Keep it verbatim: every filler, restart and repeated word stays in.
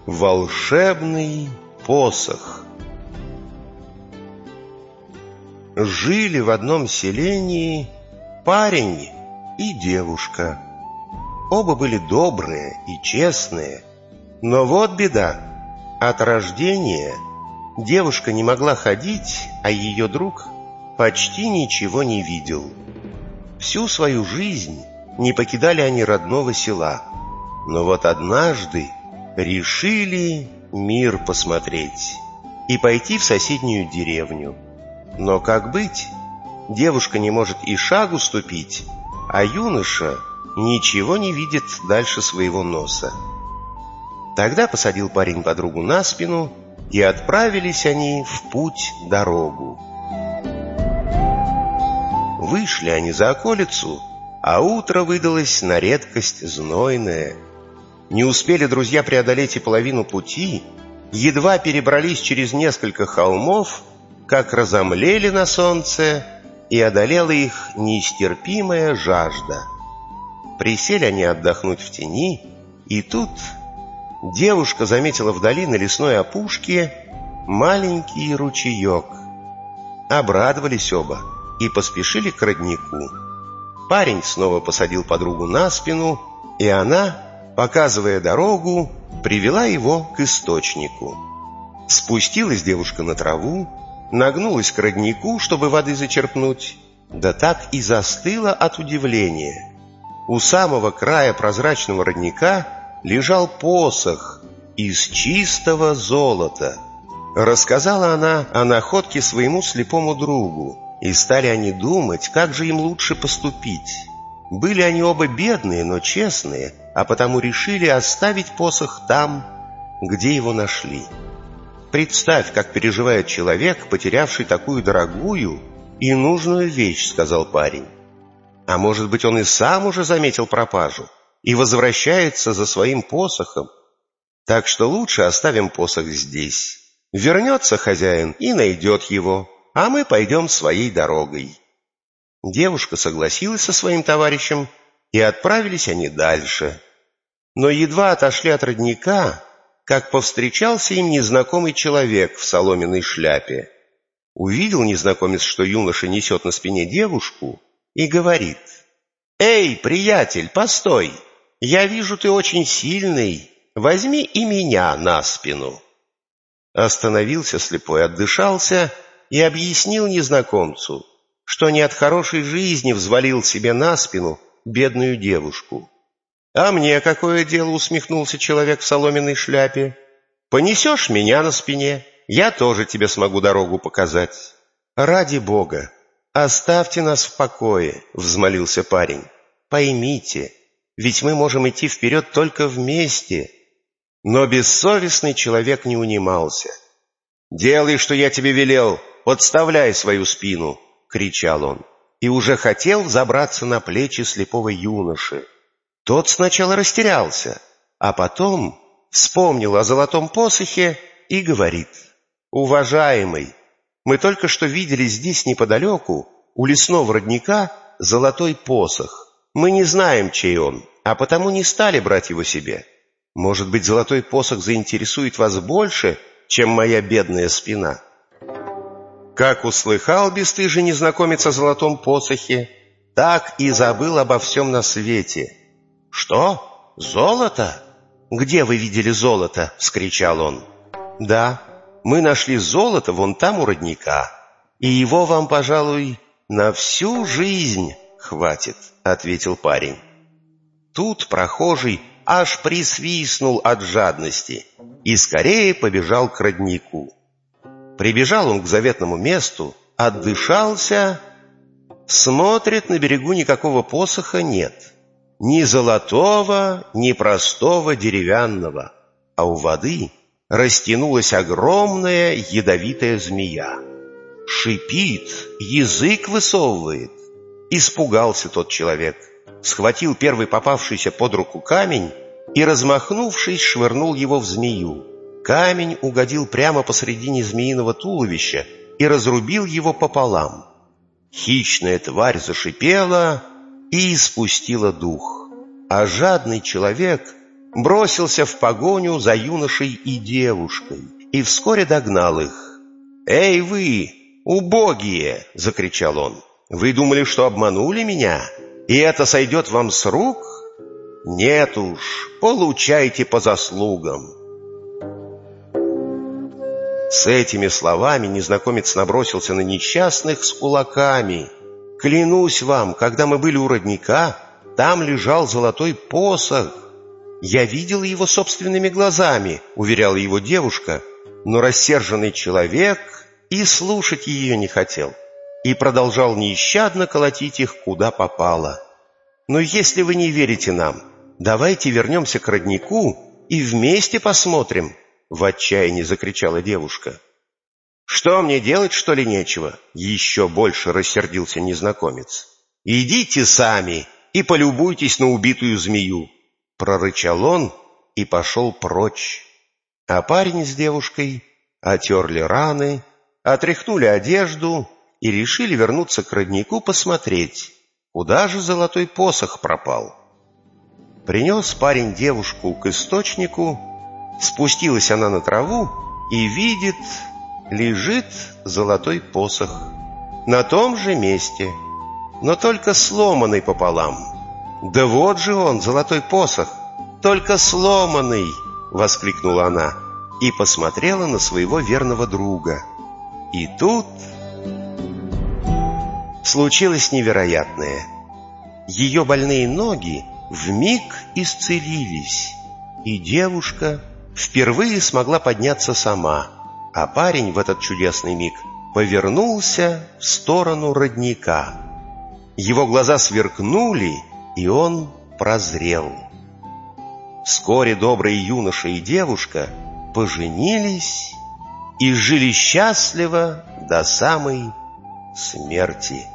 Волшебный посох. Жили в одном селении парень и девушка. Оба были добрые и честные. Но вот беда. От рождения девушка не могла ходить, а ее друг почти ничего не видел. Всю свою жизнь не покидали они родного села. Но вот однажды решили мир посмотреть и пойти в соседнюю деревню. Но как быть? Девушка не может и шагу ступить, а юноша ничего не видит дальше своего носа. Тогда посадил парень подругу на спину, и отправились они в путь-дорогу. Вышли они за околицу, а утро выдалось на редкость знойное. Не успели друзья преодолеть и половину пути, едва перебрались через несколько холмов, как разомлели на солнце, и одолела их нестерпимая жажда. Присели они отдохнуть в тени, и тут девушка заметила вдали на лесной опушке маленький ручеек. Обрадовались оба и поспешили к роднику. Парень снова посадил подругу на спину, и она, показывая дорогу, привела его к источнику. Спустилась девушка на траву, нагнулась к роднику, чтобы воды зачерпнуть, да так и застыла от удивления. У самого края прозрачного родника лежал посох из чистого золота. Рассказала она о находке своему слепому другу, и стали они думать, как же им лучше поступить. Были они оба бедные, но честные, а потому решили оставить посох там, где его нашли. «Представь, как переживает человек, потерявший такую дорогую и нужную вещь», — сказал парень. «А может быть, он и сам уже заметил пропажу и возвращается за своим посохом? Так что лучше оставим посох здесь. Вернется хозяин и найдет его, а мы пойдем своей дорогой». Девушка согласилась со своим товарищем, и отправились они дальше. Но едва отошли от родника, как повстречался им незнакомый человек в соломенной шляпе. Увидел незнакомец, что юноша несет на спине девушку, и говорит: «Эй, приятель, постой! Я вижу, ты очень сильный, возьми и меня на спину». Остановился слепой, отдышался и объяснил незнакомцу, что не от хорошей жизни взвалил себе на спину бедную девушку. «А мне какое дело?» — усмехнулся человек в соломенной шляпе. «Понесешь меня на спине, я тоже тебе смогу дорогу показать». «Ради Бога, оставьте нас в покое», — взмолился парень. «Поймите, ведь мы можем идти вперед только вместе». Но бессовестный человек не унимался. «Делай, что я тебе велел, подставляй свою спину», — кричал он, и уже хотел забраться на плечи слепого юноши. Тот сначала растерялся, а потом вспомнил о золотом посохе и говорит: «Уважаемый, мы только что видели здесь неподалеку, у лесного родника, золотой посох. Мы не знаем, чей он, а потому не стали брать его себе. Может быть, золотой посох заинтересует вас больше, чем моя бедная спина». Как услыхал бесстыжий незнакомец о золотом посохе, так и забыл обо всем на свете. «Что? Золото? Где вы видели золото?» — вскричал он. «Да, мы нашли золото вон там у родника, и его вам, пожалуй, на всю жизнь хватит», — ответил парень. Тут прохожий аж присвистнул от жадности и скорее побежал к роднику. Прибежал он к заветному месту, отдышался, смотрит, на берегу никакого посоха нет. Ни золотого, ни простого деревянного, а у воды растянулась огромная ядовитая змея. Шипит, язык высовывает. Испугался тот человек, схватил первый попавшийся под руку камень и, размахнувшись, швырнул его в змею. Камень угодил прямо посредине змеиного туловища и разрубил его пополам. Хищная тварь зашипела и испустила дух, а жадный человек бросился в погоню за юношей и девушкой и вскоре догнал их. «Эй вы, убогие!» — закричал он. «Вы думали, что обманули меня? И это сойдет вам с рук? Нет уж, получайте по заслугам!» С этими словами незнакомец набросился на несчастных с кулаками. «Клянусь вам, когда мы были у родника, там лежал золотой посох. Я видел его собственными глазами», — уверяла его девушка, но рассерженный человек и слушать ее не хотел и продолжал нещадно колотить их куда попало. «Но если вы не верите нам, давайте вернемся к роднику и вместе посмотрим», — в отчаянии закричала девушка. «Что мне делать, что ли, нечего?» — еще больше рассердился незнакомец. «Идите сами и полюбуйтесь на убитую змею», — прорычал он и пошел прочь. А парень с девушкой отерли раны, отряхнули одежду и решили вернуться к роднику посмотреть, куда же золотой посох пропал. Принес парень девушку к источнику, спустилась она на траву и видит, лежит золотой посох на том же месте, но только сломанный пополам. «Да вот же он, золотой посох, только сломанный!» — воскликнула она и посмотрела на своего верного друга. И тут случилось невероятное. Ее больные ноги вмиг исцелились, и девушка впервые смогла подняться сама, а парень в этот чудесный миг повернулся в сторону родника. Его глаза сверкнули, и он прозрел. Вскоре добрый юноша и девушка поженились и жили счастливо до самой смерти.